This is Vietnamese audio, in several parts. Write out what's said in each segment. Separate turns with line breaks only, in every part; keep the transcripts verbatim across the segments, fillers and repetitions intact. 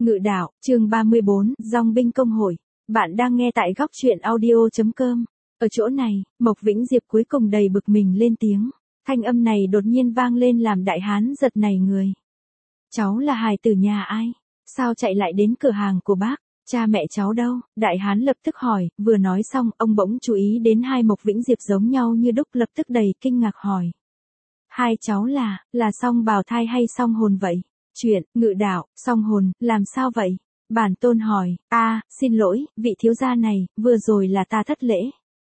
Ngự đạo, chương ba mươi bốn, Dòng binh công hội. Bạn đang nghe tại góc truyện audio chấm com. Ở chỗ này, Mộc Vĩnh Diệp cuối cùng đầy bực mình lên tiếng. Thanh âm này đột nhiên vang lên làm đại hán giật nảy người. Cháu là hài tử nhà ai? Sao chạy lại đến cửa hàng của bác? Cha mẹ cháu đâu? Đại hán lập tức hỏi, vừa nói xong, ông bỗng chú ý đến hai Mộc Vĩnh Diệp giống nhau như đúc, lập tức đầy kinh ngạc hỏi. Hai cháu là, là song bào thai hay song hồn vậy? Chuyện, ngự đạo, song hồn, làm sao vậy? Bản tôn hỏi, a, xin lỗi, vị thiếu gia này, vừa rồi là ta thất lễ.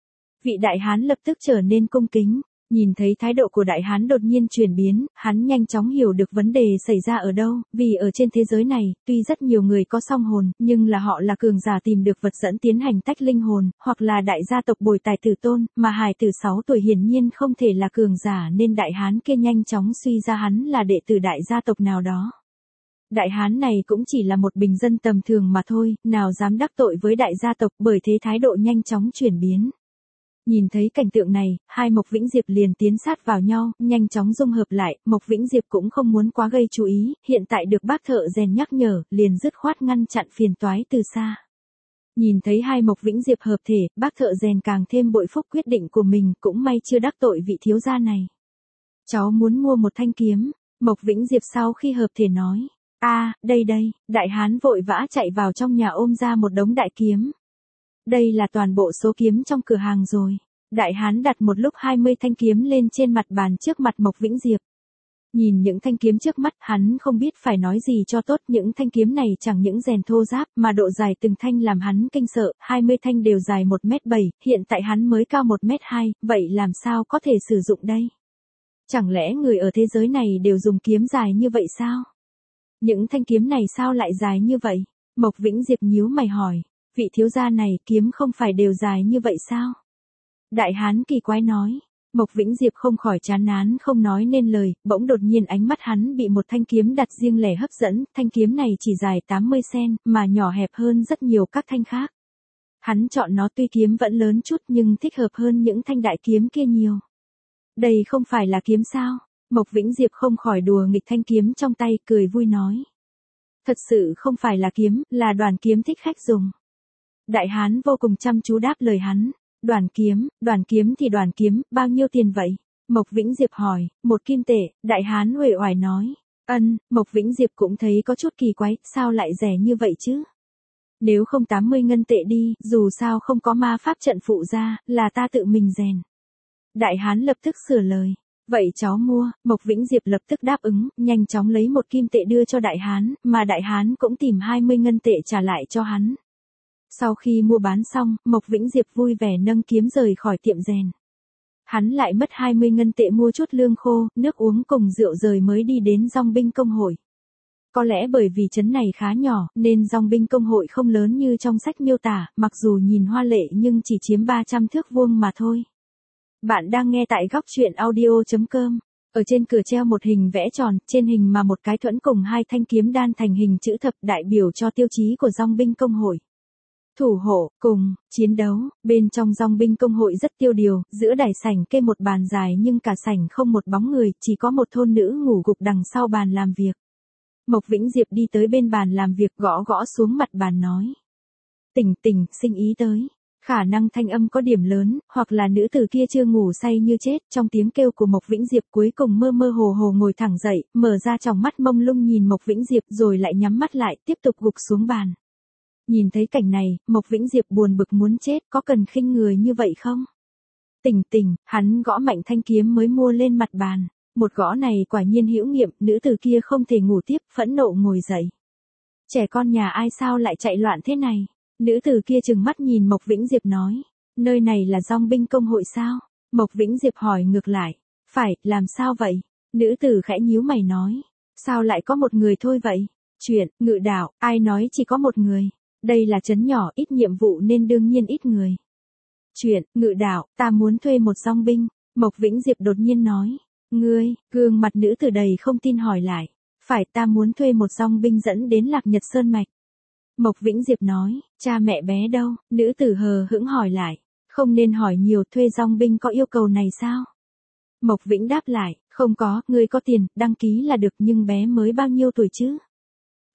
Vị đại hán lập tức trở nên cung kính, nhìn thấy thái độ của đại hán đột nhiên chuyển biến, hắn nhanh chóng hiểu được vấn đề xảy ra ở đâu, vì ở trên thế giới này, tuy rất nhiều người có song hồn, nhưng là họ là cường giả tìm được vật dẫn tiến hành tách linh hồn, hoặc là đại gia tộc bồi tài tử tôn, mà hài tử sáu tuổi hiển nhiên không thể là cường giả nên đại hán kia nhanh chóng suy ra hắn là đệ tử đại gia tộc nào đó. Đại hán này cũng chỉ là một bình dân tầm thường mà thôi, nào dám đắc tội với đại gia tộc, bởi thế thái độ nhanh chóng chuyển biến. Nhìn thấy cảnh tượng này, hai Mộc Vĩnh Diệp liền tiến sát vào nhau, nhanh chóng dung hợp lại, Mộc Vĩnh Diệp cũng không muốn quá gây chú ý, hiện tại được bác thợ rèn nhắc nhở, liền dứt khoát ngăn chặn phiền toái từ xa. Nhìn thấy hai Mộc Vĩnh Diệp hợp thể, bác thợ rèn càng thêm bội phúc quyết định của mình, cũng may chưa đắc tội vị thiếu gia này. Cháu muốn mua một thanh kiếm, Mộc Vĩnh Diệp sau khi hợp thể nói. A, à, đây đây, đại hán vội vã chạy vào trong nhà ôm ra một đống đại kiếm. Đây là toàn bộ số kiếm trong cửa hàng rồi. Đại hán đặt một lúc hai mươi thanh kiếm lên trên mặt bàn trước mặt Mộc Vĩnh Diệp. Nhìn những thanh kiếm trước mắt, hắn không biết phải nói gì cho tốt, những thanh kiếm này chẳng những rèn thô ráp, mà độ dài từng thanh làm hắn kinh sợ, hai mươi thanh đều dài một mét bảy, hiện tại hắn mới cao một mét hai, vậy làm sao có thể sử dụng đây? Chẳng lẽ người ở thế giới này đều dùng kiếm dài như vậy sao? Những thanh kiếm này sao lại dài như vậy? Mộc Vĩnh Diệp nhíu mày hỏi, vị thiếu gia này kiếm không phải đều dài như vậy sao? Đại hán kỳ quái nói, Mộc Vĩnh Diệp không khỏi chán ngán không nói nên lời, bỗng đột nhiên ánh mắt hắn bị một thanh kiếm đặt riêng lẻ hấp dẫn, thanh kiếm này chỉ dài tám mươi xăng-ti-mét, mà nhỏ hẹp hơn rất nhiều các thanh khác. Hắn chọn nó tuy kiếm vẫn lớn chút nhưng thích hợp hơn những thanh đại kiếm kia nhiều. Đây không phải là kiếm sao? Mộc Vĩnh Diệp không khỏi đùa nghịch thanh kiếm trong tay, cười vui nói. Thật sự không phải là kiếm, là đoàn kiếm thích khách dùng. Đại hán vô cùng chăm chú đáp lời hắn. Đoàn kiếm, đoàn kiếm thì đoàn kiếm, bao nhiêu tiền vậy? Mộc Vĩnh Diệp hỏi, một kim tệ, đại hán uể oải nói. Ân, Mộc Vĩnh Diệp cũng thấy có chút kỳ quái, sao lại rẻ như vậy chứ? Nếu không tám mươi ngân tệ đi, dù sao không có ma pháp trận phụ ra, là ta tự mình rèn. Đại hán lập tức sửa lời. Vậy cháu mua, Mộc Vĩnh Diệp lập tức đáp ứng, nhanh chóng lấy một kim tệ đưa cho đại hán, mà đại hán cũng tìm hai mươi ngân tệ trả lại cho hắn. Sau khi mua bán xong, Mộc Vĩnh Diệp vui vẻ nâng kiếm rời khỏi tiệm rèn. Hắn lại mất hai mươi ngân tệ mua chút lương khô, nước uống cùng rượu rồi mới đi đến Dòng binh công hội. Có lẽ bởi vì trấn này khá nhỏ, nên Dòng binh công hội không lớn như trong sách miêu tả, mặc dù nhìn hoa lệ nhưng chỉ chiếm ba trăm thước vuông mà thôi. Bạn đang nghe tại góc truyện audio chấm com. Ở trên cửa treo một hình vẽ tròn, trên hình mà một cái thuẫn cùng hai thanh kiếm đan thành hình chữ thập, đại biểu cho tiêu chí của Dòng binh công hội. Thủ hộ, cùng, chiến đấu, bên trong Dòng binh công hội rất tiêu điều, giữa đại sảnh kê một bàn dài nhưng cả sảnh không một bóng người, chỉ có một thôn nữ ngủ gục đằng sau bàn làm việc. Mộc Vĩnh Diệp đi tới bên bàn làm việc, gõ gõ xuống mặt bàn nói. Tỉnh tỉnh, sinh ý tới. Khả năng thanh âm có điểm lớn, hoặc là nữ tử kia chưa ngủ say như chết, trong tiếng kêu của Mộc Vĩnh Diệp cuối cùng mơ mơ hồ hồ ngồi thẳng dậy, mở ra tròng mắt mông lung nhìn Mộc Vĩnh Diệp rồi lại nhắm mắt lại, tiếp tục gục xuống bàn. Nhìn thấy cảnh này, Mộc Vĩnh Diệp buồn bực muốn chết, có cần khinh người như vậy không? Tỉnh tỉnh, hắn gõ mạnh thanh kiếm mới mua lên mặt bàn. Một gõ này quả nhiên hữu nghiệm, nữ tử kia không thể ngủ tiếp, phẫn nộ ngồi dậy. Trẻ con nhà ai sao lại chạy loạn thế này? Nữ tử kia trừng mắt nhìn Mộc Vĩnh Diệp nói. Nơi này là Dòng binh công hội sao? Mộc Vĩnh Diệp hỏi ngược lại. Phải, làm sao vậy? Nữ tử khẽ nhíu mày nói. Sao lại có một người thôi vậy? Chuyện, ngự đạo, ai nói chỉ có một người? Đây là trấn nhỏ, ít nhiệm vụ nên đương nhiên ít người. Chuyện, ngự đạo, ta muốn thuê một dòng binh. Mộc Vĩnh Diệp đột nhiên nói. Ngươi, gương mặt nữ tử đầy không tin hỏi lại. Phải, ta muốn thuê một dòng binh dẫn đến Lạc Nhật Sơn Mạch. Mộc Vĩnh Diệp nói, cha mẹ bé đâu? Nữ tử hờ hững hỏi lại. Không nên hỏi nhiều, thuê dòng binh có yêu cầu này sao? Mộc Vĩnh đáp lại, không có, ngươi có tiền, đăng ký là được, nhưng bé mới bao nhiêu tuổi chứ?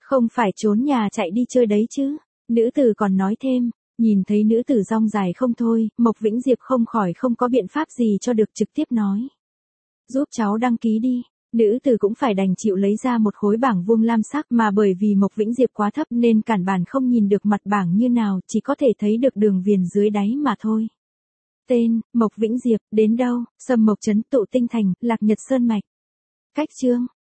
Không phải trốn nhà chạy đi chơi đấy chứ. Nữ tử còn nói thêm, nhìn thấy nữ tử rong dài không thôi, Mộc Vĩnh Diệp không khỏi không có biện pháp gì cho được trực tiếp nói. Giúp cháu đăng ký đi. Nữ tử cũng phải đành chịu lấy ra một khối bảng vuông lam sắc mà bởi vì Mộc Vĩnh Diệp quá thấp nên cản bản không nhìn được mặt bảng như nào, chỉ có thể thấy được đường viền dưới đáy mà thôi. Tên, Mộc Vĩnh Diệp, đến đâu, Sầm Mộc Trấn, Tụ Tinh Thành, Lạc Nhật Sơn Mạch. Cách chương,